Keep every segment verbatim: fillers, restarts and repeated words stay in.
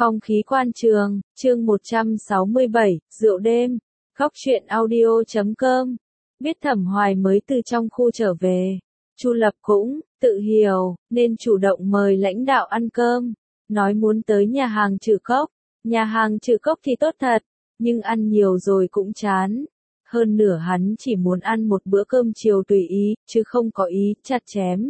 Phong khí quan trường, chương một trăm sáu mươi bảy, rượu đêm, góc truyện audio chấm com. Biết Thẩm Hoài mới từ trong khu trở về, Chu Lập cũng tự hiểu nên chủ động mời lãnh đạo ăn cơm, nói muốn tới nhà hàng Trừ Cốc. Nhà hàng Trừ Cốc thì tốt thật, nhưng ăn nhiều rồi cũng chán. Hơn nửa hắn chỉ muốn ăn một bữa cơm chiều tùy ý, chứ không có ý chặt chém.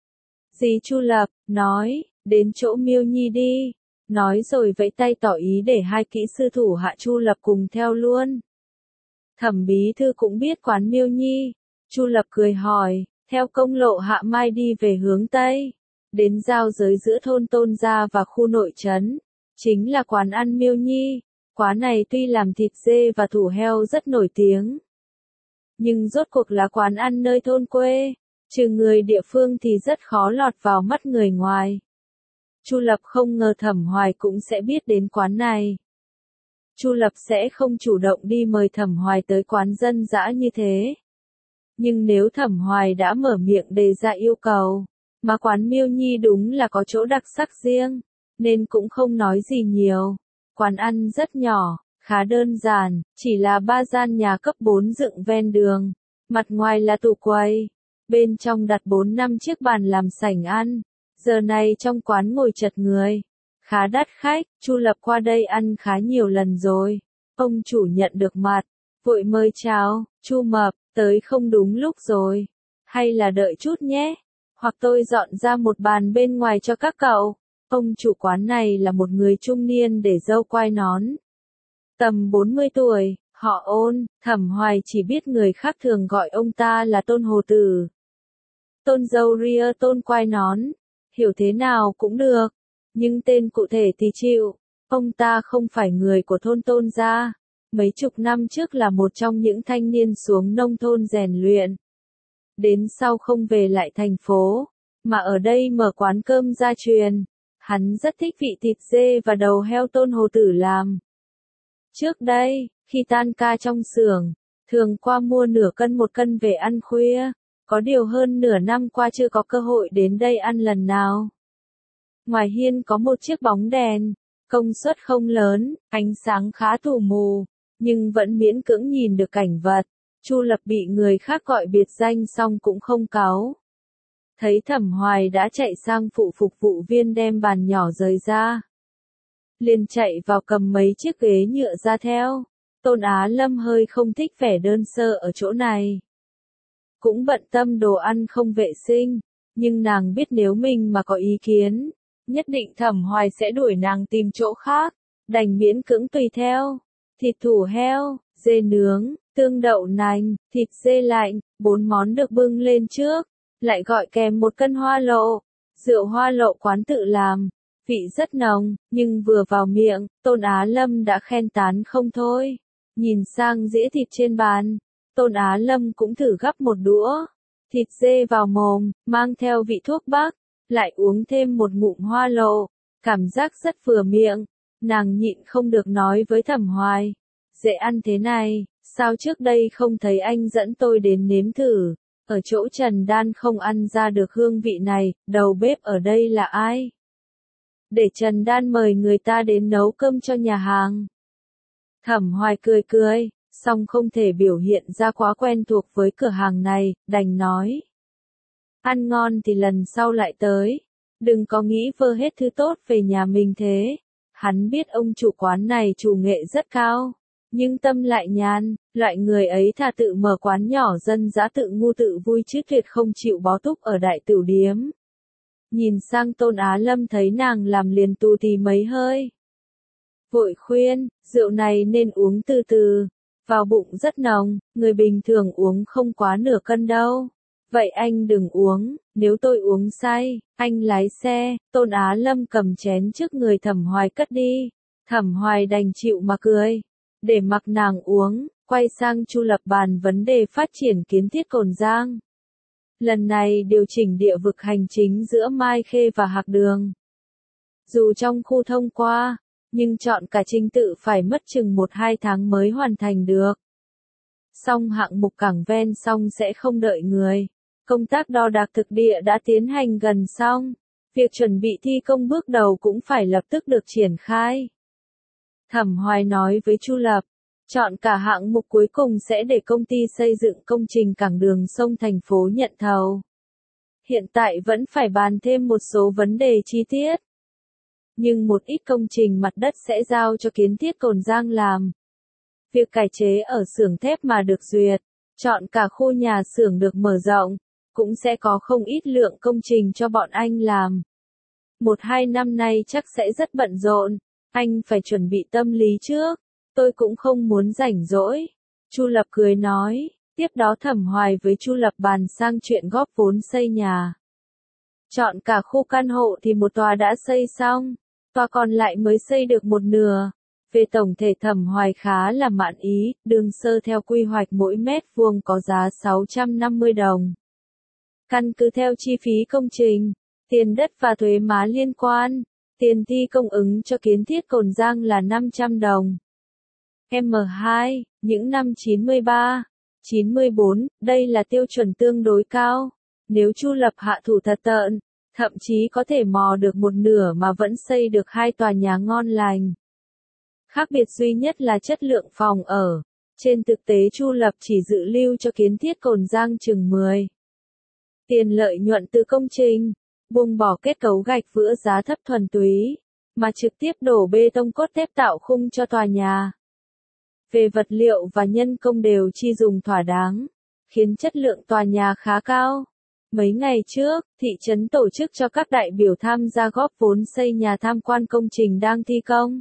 Dì Chu Lập nói, đến chỗ Miêu Nhi đi. Nói rồi vẫy tay tỏ ý để hai kỹ sư thủ hạ Chu Lập cùng theo luôn. Thẩm bí thư cũng biết quán Miêu Nhi. Chu Lập cười hỏi, theo công lộ Hạ Mai đi về hướng Tây, đến giao giới giữa thôn Tôn Gia và khu nội trấn, chính là quán ăn Miêu Nhi. Quán này tuy làm thịt dê và thủ heo rất nổi tiếng, nhưng rốt cuộc là quán ăn nơi thôn quê, trừ người địa phương thì rất khó lọt vào mắt người ngoài. Chu Lập không ngờ Thẩm Hoài cũng sẽ biết đến quán này. Chu Lập sẽ không chủ động đi mời Thẩm Hoài tới quán dân dã như thế. Nhưng nếu Thẩm Hoài đã mở miệng đề ra yêu cầu, mà quán Miêu Nhi đúng là có chỗ đặc sắc riêng, nên cũng không nói gì nhiều. Quán ăn rất nhỏ, khá đơn giản, chỉ là ba gian nhà cấp bốn dựng ven đường. Mặt ngoài là tủ quầy, bên trong đặt bốn năm chiếc bàn làm sảnh ăn. Giờ này trong quán ngồi chật người, khá đắt khách. Chu Lập qua đây ăn khá nhiều lần rồi. Ông chủ nhận được mặt, vội mời chào, Chu Mập, tới không đúng lúc rồi. Hay là đợi chút nhé, hoặc tôi dọn ra một bàn bên ngoài cho các cậu. Ông chủ quán này là một người trung niên để râu quai nón. Tầm bốn mươi tuổi, họ Ôn. Thẩm Hoài chỉ biết người khác thường gọi ông ta là Tôn Hồ Tử. Tôn râu ria tôn quai nón. Hiểu thế nào cũng được, nhưng tên cụ thể thì chịu. Ông ta không phải người của thôn Tôn Gia. Mấy chục năm trước là một trong những thanh niên xuống nông thôn rèn luyện. Đến sau không về lại thành phố, mà ở đây mở quán cơm gia truyền. Hắn rất thích vị thịt dê và đầu heo Tôn Hồ Tử làm. Trước đây, khi tan ca trong xưởng, thường qua mua nửa cân một cân về ăn khuya. Có điều hơn nửa năm qua chưa có cơ hội đến đây ăn lần nào. Ngoài hiên có một chiếc bóng đèn, công suất không lớn, ánh sáng khá tù mù, nhưng vẫn miễn cưỡng nhìn được cảnh vật. Chu Lập bị người khác gọi biệt danh xong cũng không cáu. Thấy Thẩm Hoài đã chạy sang phụ phục vụ viên đem bàn nhỏ rời ra, liền chạy vào cầm mấy chiếc ghế nhựa ra theo. Tôn Á Lâm hơi không thích vẻ đơn sơ ở chỗ này, cũng bận tâm đồ ăn không vệ sinh, nhưng nàng biết nếu mình mà có ý kiến, nhất định Thẩm Hoài sẽ đuổi nàng tìm chỗ khác, đành miễn cưỡng tùy theo. Thịt thủ heo, dê nướng, tương đậu nành, thịt dê lạnh, bốn món được bưng lên trước, lại gọi kèm một cân hoa lộ. Rượu hoa lộ quán tự làm, vị rất nồng, nhưng vừa vào miệng, Tôn Á Lâm đã khen tán không thôi. Nhìn sang dĩa thịt trên bàn, Tôn Á Lâm cũng thử gắp một đũa thịt dê vào mồm, mang theo vị thuốc bắc, lại uống thêm một ngụm hoa lộ, cảm giác rất vừa miệng. Nàng nhịn không được nói với Thẩm Hoài, dễ ăn thế này, sao trước đây không thấy anh dẫn tôi đến nếm thử. Ở chỗ Trần Đan không ăn ra được hương vị này, đầu bếp ở đây là ai? Để Trần Đan mời người ta đến nấu cơm cho nhà hàng. Thẩm Hoài cười cười, song không thể biểu hiện ra quá quen thuộc với cửa hàng này, đành nói. Ăn ngon thì lần sau lại tới, đừng có nghĩ vơ hết thứ tốt về nhà mình thế. Hắn biết ông chủ quán này chủ nghệ rất cao, nhưng tâm lại nhàn, loại người ấy thà tự mở quán nhỏ dân dã tự ngu tự vui chứ tuyệt không chịu bó túc ở đại tửu điếm. Nhìn sang Tôn Á Lâm thấy nàng làm liền tù tì mấy hơi, vội khuyên, rượu này nên uống từ từ, vào bụng rất nồng, người bình thường uống không quá nửa cân đâu. Vậy anh đừng uống, nếu tôi uống say, anh lái xe. Tôn Á Lâm cầm chén trước người Thẩm Hoài cất đi. Thẩm Hoài đành chịu mà cười, để mặc nàng uống, quay sang Chu Lập bàn vấn đề phát triển kiến thiết Cồn Giang. Lần này điều chỉnh địa vực hành chính giữa Mai Khê và Hạc Đường. Dù trong khu thông qua, nhưng chọn cả trình tự phải mất chừng một hai tháng mới hoàn thành được. Song hạng mục cảng ven sông sẽ không đợi người. Công tác đo đạc thực địa đã tiến hành gần xong. Việc chuẩn bị thi công bước đầu cũng phải lập tức được triển khai. Thẩm Hoài nói với Chu Lập, chọn cả hạng mục cuối cùng sẽ để công ty xây dựng công trình cảng đường sông thành phố nhận thầu. Hiện tại vẫn phải bàn thêm một số vấn đề chi tiết. Nhưng một ít công trình mặt đất sẽ giao cho Kiến Thiết Cồn Giang làm. Việc cải chế ở xưởng thép mà được duyệt, chọn cả khu nhà xưởng được mở rộng, cũng sẽ có không ít lượng công trình cho bọn anh làm. Một hai năm nay chắc sẽ rất bận rộn, anh phải chuẩn bị tâm lý trước, tôi cũng không muốn rảnh rỗi. Chu Lập cười nói, tiếp đó Thẩm Hoài với Chu Lập bàn sang chuyện góp vốn xây nhà. Chọn cả khu căn hộ thì một tòa đã xây xong, tòa còn lại mới xây được một nửa. Về tổng thể Thẩm Hoài khá là mãn ý, đường sơ theo quy hoạch mỗi mét vuông có giá sáu trăm năm mươi đồng. Căn cứ theo chi phí công trình, tiền đất và thuế má liên quan, tiền thi công ứng cho Kiến Thiết Cồn Giang là năm trăm đồng. M hai, những năm chín mươi ba, chín mươi bốn, đây là tiêu chuẩn tương đối cao. Nếu Chu Lập hạ thủ thật tợn, thậm chí có thể mò được một nửa mà vẫn xây được hai tòa nhà ngon lành. Khác biệt duy nhất là chất lượng phòng ở. Trên thực tế Chu Lập chỉ dự lưu cho Kiến Thiết Cồn Giang chừng mười. Tiền lợi nhuận từ công trình, buông bỏ kết cấu gạch vữa giá thấp thuần túy, mà trực tiếp đổ bê tông cốt thép tạo khung cho tòa nhà. Về vật liệu và nhân công đều chi dùng thỏa đáng, khiến chất lượng tòa nhà khá cao. Mấy ngày trước, thị trấn tổ chức cho các đại biểu tham gia góp vốn xây nhà tham quan công trình đang thi công.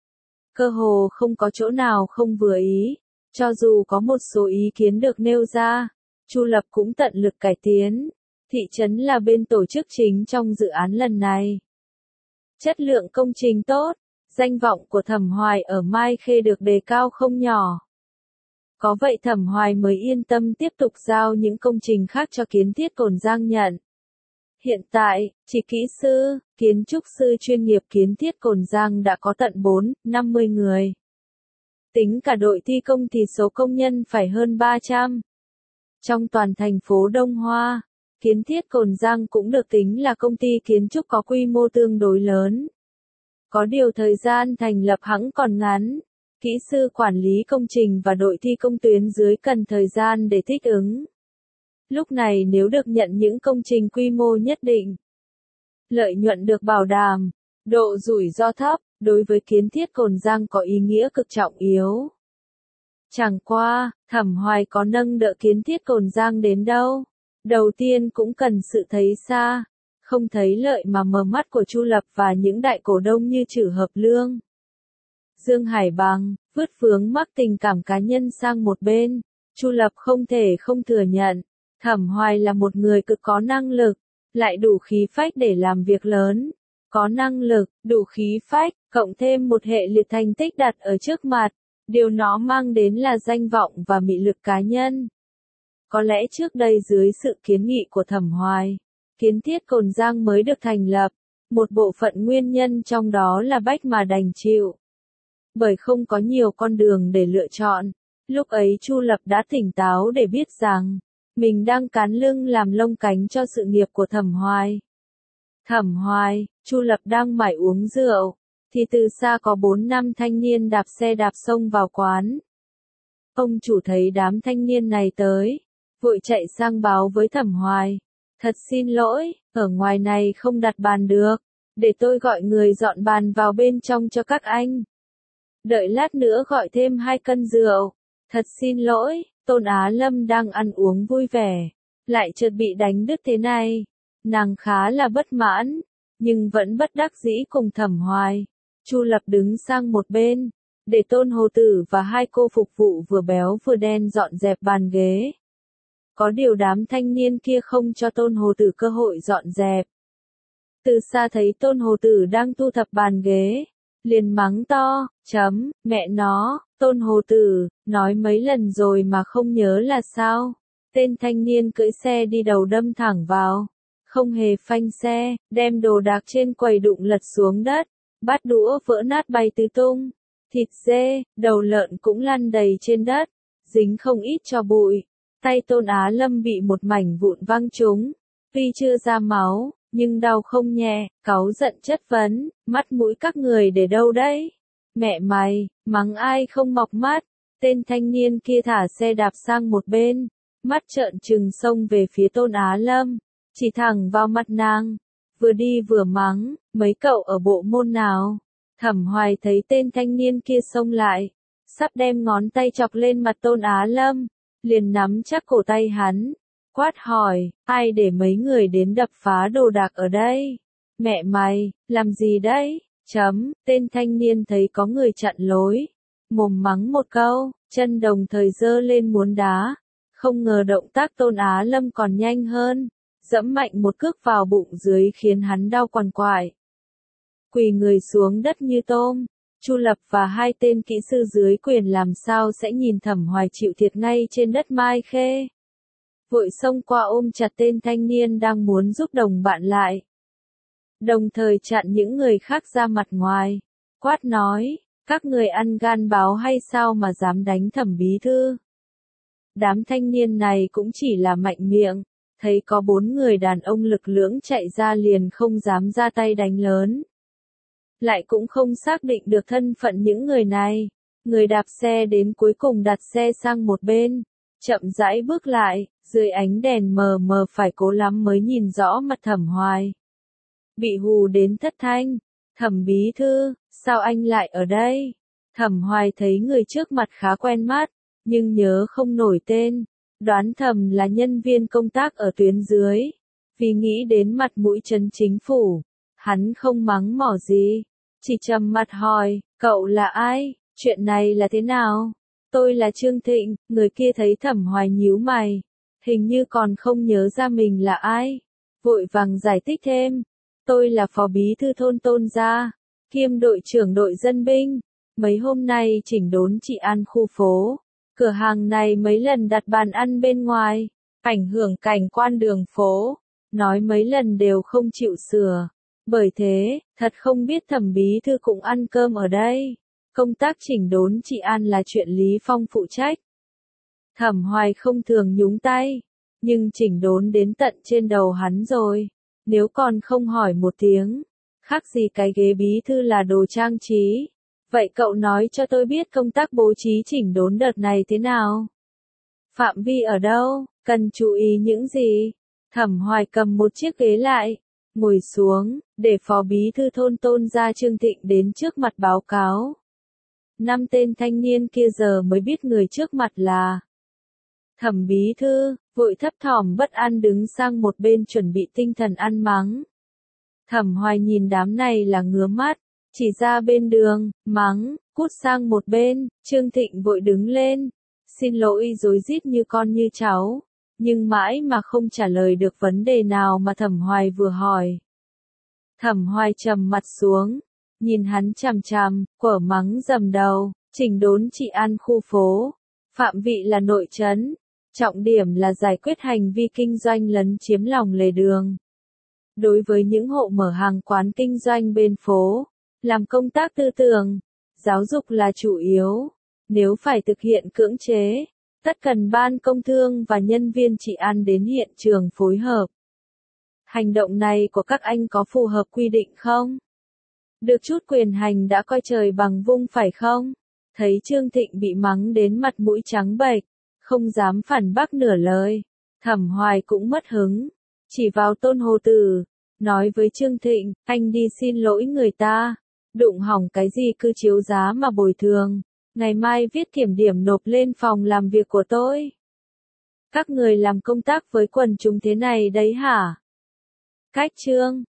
Cơ hồ không có chỗ nào không vừa ý, cho dù có một số ý kiến được nêu ra, Chu Lập cũng tận lực cải tiến. Thị trấn là bên tổ chức chính trong dự án lần này. Chất lượng công trình tốt, danh vọng của Thẩm Hoài ở Mai Khê được đề cao không nhỏ. Có vậy Thẩm Hoài mới yên tâm tiếp tục giao những công trình khác cho Kiến Thiết Cồn Giang nhận. Hiện tại, chỉ kỹ sư, kiến trúc sư chuyên nghiệp Kiến Thiết Cồn Giang đã có tận bốn, năm mươi người. Tính cả đội thi công thì số công nhân phải hơn ba trăm. Trong toàn thành phố Đông Hoa, Kiến Thiết Cồn Giang cũng được tính là công ty kiến trúc có quy mô tương đối lớn. Có điều thời gian thành lập hẵng còn ngắn, kỹ sư quản lý công trình và đội thi công tuyến dưới cần thời gian để thích ứng. Lúc này nếu được nhận những công trình quy mô nhất định, lợi nhuận được bảo đảm, độ rủi ro thấp, đối với Kiến Thiết Cồn Giang có ý nghĩa cực trọng yếu. Chẳng qua, Thẩm Hoài có nâng đỡ Kiến Thiết Cồn Giang đến đâu. Đầu tiên cũng cần sự thấy xa, không thấy lợi mà mờ mắt của Chu Lập và những đại cổ đông như Trử Hợp Lương, Dương Hải Bằng, vứt vướng mắc tình cảm cá nhân sang một bên. Chu Lập không thể không thừa nhận, Thẩm Hoài là một người cực có năng lực, lại đủ khí phách để làm việc lớn. Có năng lực, đủ khí phách, cộng thêm một hệ liệt thành tích đặt ở trước mặt, điều nó mang đến là danh vọng và mị lực cá nhân. Có lẽ trước đây dưới sự kiến nghị của Thẩm Hoài, Kiến Thiết Cồn Giang mới được thành lập, một bộ phận nguyên nhân trong đó là bách mà đành chịu. Bởi không có nhiều con đường để lựa chọn, lúc ấy Chu Lập đã tỉnh táo để biết rằng, mình đang cán lưng làm lông cánh cho sự nghiệp của Thẩm Hoài. Thẩm Hoài, Chu Lập đang mải uống rượu, thì từ xa có bốn năm thanh niên đạp xe đạp xông vào quán. Ông chủ thấy đám thanh niên này tới, vội chạy sang báo với Thẩm Hoài. Thật xin lỗi, ở ngoài này không đặt bàn được, để tôi gọi người dọn bàn vào bên trong cho các anh. Đợi lát nữa gọi thêm hai cân rượu. Thật xin lỗi, Tôn Á Lâm đang ăn uống vui vẻ, lại chợt bị đánh đứt thế này. Nàng khá là bất mãn, nhưng vẫn bất đắc dĩ cùng Thẩm Hoài. Chu Lập đứng sang một bên, để Tôn Hồ Tử và hai cô phục vụ vừa béo vừa đen dọn dẹp bàn ghế. Có điều đám thanh niên kia không cho Tôn Hồ Tử cơ hội dọn dẹp. Từ xa thấy Tôn Hồ Tử đang thu thập bàn ghế, liền mắng to, chấm, mẹ nó, Tôn Hồ Tử, nói mấy lần rồi mà không nhớ là sao. Tên thanh niên cưỡi xe đi đầu đâm thẳng vào, không hề phanh xe, đem đồ đạc trên quầy đụng lật xuống đất, bát đũa vỡ nát bay tứ tung, thịt dê, đầu lợn cũng lăn đầy trên đất, dính không ít cho bụi. Tay Tôn Á Lâm bị một mảnh vụn văng trúng, tuy chưa ra máu, nhưng đau không nhẹ, cáu giận chất vấn, mắt mũi các người để đâu đấy? Mẹ mày, mắng ai không mọc mắt? Tên thanh niên kia thả xe đạp sang một bên, mắt trợn trừng xông về phía Tôn Á Lâm, chỉ thẳng vào mặt nàng, vừa đi vừa mắng, mấy cậu ở bộ môn nào? Thẩm Hoài thấy tên thanh niên kia xông lại, sắp đem ngón tay chọc lên mặt Tôn Á Lâm, liền nắm chắc cổ tay hắn, quát hỏi, ai để mấy người đến đập phá đồ đạc ở đây? Mẹ mày, làm gì đấy? Chấm, tên thanh niên thấy có người chặn lối, mồm mắng một câu, chân đồng thời giơ lên muốn đá, không ngờ động tác Tôn Á Lâm còn nhanh hơn, dẫm mạnh một cước vào bụng dưới khiến hắn đau quằn quại. Quỳ người xuống đất như tôm, Chu Lập và hai tên kỹ sư dưới quyền làm sao sẽ nhìn Thẩm Hoài chịu thiệt ngay trên đất Mai Khê. Vội xông qua ôm chặt tên thanh niên đang muốn giúp đồng bạn lại. Đồng thời chặn những người khác ra mặt ngoài, quát nói, các người ăn gan báo hay sao mà dám đánh Thẩm bí thư? Đám thanh niên này cũng chỉ là mạnh miệng, thấy có bốn người đàn ông lực lưỡng chạy ra liền không dám ra tay đánh lớn. Lại cũng không xác định được thân phận những người này, người đạp xe đến cuối cùng đặt xe sang một bên, chậm rãi bước lại, dưới ánh đèn mờ mờ phải cố lắm mới nhìn rõ mặt Thẩm Hoài. Bị hù đến thất thanh, Thẩm bí thư, sao anh lại ở đây? Thẩm Hoài thấy người trước mặt khá quen mắt, nhưng nhớ không nổi tên, đoán thầm là nhân viên công tác ở tuyến dưới, vì nghĩ đến mặt mũi trấn chính phủ, hắn không mắng mỏ gì, chỉ trầm mặt hỏi, cậu là ai, chuyện này là thế nào? Tôi là Trương Thịnh, người kia thấy Thẩm Hoài nhíu mày, hình như còn không nhớ ra mình là ai, vội vàng giải thích thêm, tôi là phó bí thư thôn Tôn Gia, kiêm đội trưởng đội dân binh, mấy hôm nay chỉnh đốn trị an khu phố. Cửa hàng này mấy lần đặt bàn ăn bên ngoài, ảnh hưởng cảnh quan đường phố, nói mấy lần đều không chịu sửa. Bởi thế, thật không biết Thẩm bí thư cũng ăn cơm ở đây. Công tác chỉnh đốn trị an là chuyện Lý Phong phụ trách. Thẩm Hoài không thường nhúng tay, nhưng chỉnh đốn đến tận trên đầu hắn rồi. Nếu còn không hỏi một tiếng, khác gì cái ghế bí thư là đồ trang trí. Vậy cậu nói cho tôi biết công tác bố trí chỉnh đốn đợt này thế nào? Phạm vi ở đâu? Cần chú ý những gì? Thẩm Hoài cầm một chiếc ghế lại, ngồi xuống, để phó bí thư thôn Tôn Gia Trương Thịnh đến trước mặt báo cáo. Năm tên thanh niên kia giờ mới biết người trước mặt là Thẩm bí thư, vội thấp thỏm bất an đứng sang một bên chuẩn bị tinh thần ăn mắng. Thẩm Hoài nhìn đám này là ngứa mắt. Chỉ ra bên đường, mắng, cút sang một bên, Trương Thịnh vội đứng lên, xin lỗi rối rít như con như cháu, nhưng mãi mà không trả lời được vấn đề nào mà Thẩm Hoài vừa hỏi. Thẩm Hoài trầm mặt xuống, nhìn hắn chằm chằm, quở mắng dầm đầu, chỉnh đốn trị an khu phố, phạm vị là nội trấn, trọng điểm là giải quyết hành vi kinh doanh lấn chiếm lòng lề đường. Đối với những hộ mở hàng quán kinh doanh bên phố, làm công tác tư tưởng, giáo dục là chủ yếu. Nếu phải thực hiện cưỡng chế, tất cần ban công thương và nhân viên trị an đến hiện trường phối hợp. Hành động này của các anh có phù hợp quy định không? Được chút quyền hành đã coi trời bằng vung phải không? Thấy Trương Thịnh bị mắng đến mặt mũi trắng bệch, không dám phản bác nửa lời. Thẩm Hoài cũng mất hứng, chỉ vào Tôn Hồ Tử, nói với Trương Thịnh, anh đi xin lỗi người ta. Đụng hỏng cái gì cứ chiếu giá mà bồi thường, ngày mai viết kiểm điểm nộp lên phòng làm việc của tôi. Các người làm công tác với quần chúng thế này đấy hả? Cách chương